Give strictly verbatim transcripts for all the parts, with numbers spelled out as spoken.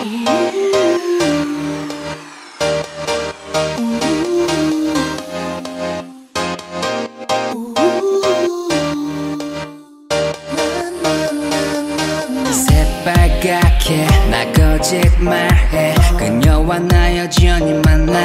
새빨갛게 나 거짓말해 그녀와 나 여전히 만나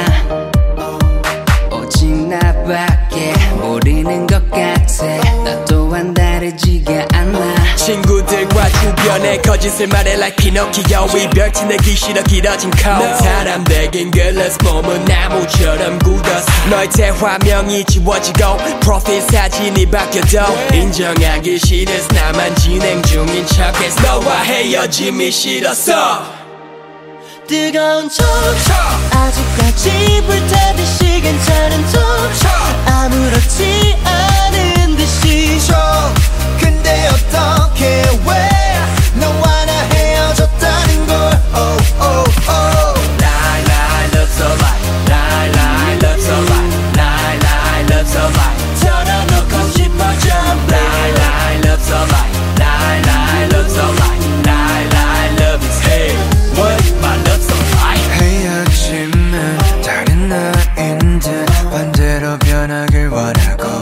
오직 나밖에 모르는 것 같아 나 또한 다르지가 않아 친구들과 주변에 거짓을 말해 like 피노키오 이별티 내기 싫어 길어진 코 no. 사람들긴 글러스 몸은 나무처럼 굳었어 너의 대화명이 지워지고 프로필 사진이 바뀌어도 인정하기 싫어서 나만 진행 중인 척해서 너와 헤어짐이 싫었어 뜨거운 척 아직까지 불타듯이 괜찮은 척 아무렇지 않은 듯이 근데 어떻게 왜 너와 나 헤어졌다는 걸 oh, oh, oh. Lie, lie, love so lie Lie, lie, love so lie Lie, lie, love so lie 털어놓고 싶어 좀 Lie, lie, love so lie Lie, lie, love so lie Lie, lie, love is hate What? My love so lie 헤어짐은 다른 나인 듯 반대로 변하길 원하고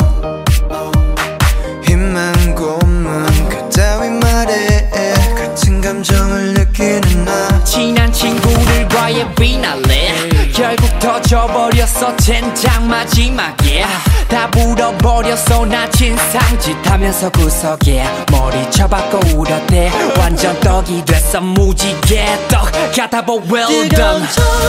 힘만 고문 그따위 말에 같은 감정을 느끼는 나 친한 친구들과의 비날레 결국 터져버렸어 젠장 마지막에 다 불어버렸어 나 진상짓 하면서 구석에 머리 쳐박고 울었대 완전 떡이 됐어 무지개 떡 같아 보 well done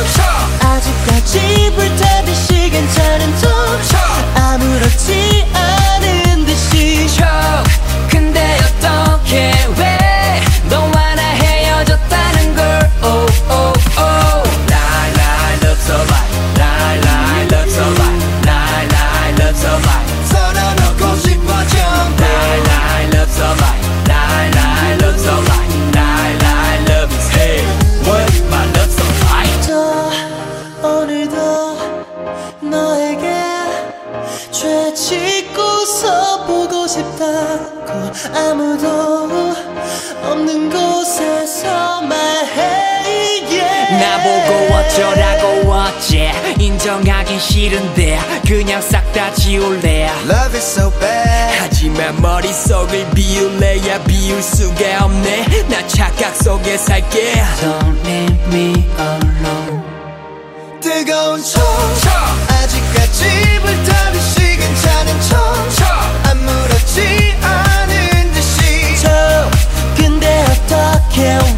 아직까지 불타듯이 괜찮은 척 아무렇지 않은 듯이 근데 어떻게 왜 너와 나 헤어졌다는 걸 oh, oh, oh. Lie, lie, love so lie Lie, lie, love so lie Lie, lie, love so lie 털어놓고 싶어 좀 Lie, lie, love so lie Lie, lie, love so lie Lie, lie, love is hate What? My love so lie 또 오늘도 너에게 죄 짓고서 보고 싶다고 아무도 없는 곳에서 말해 yeah. 나보고 어쩌라고 어째 인정하긴 싫은데 그냥 싹 다 지울래 Love is so bad 하지만 머릿속을 비울래야 비울 수가 없네 나 착각 속에 살게 Don't leave me alone 뜨거운 척 아직까지 불타듯이 괜찮은 척 아무렇지 않은 듯이 근데 어떻게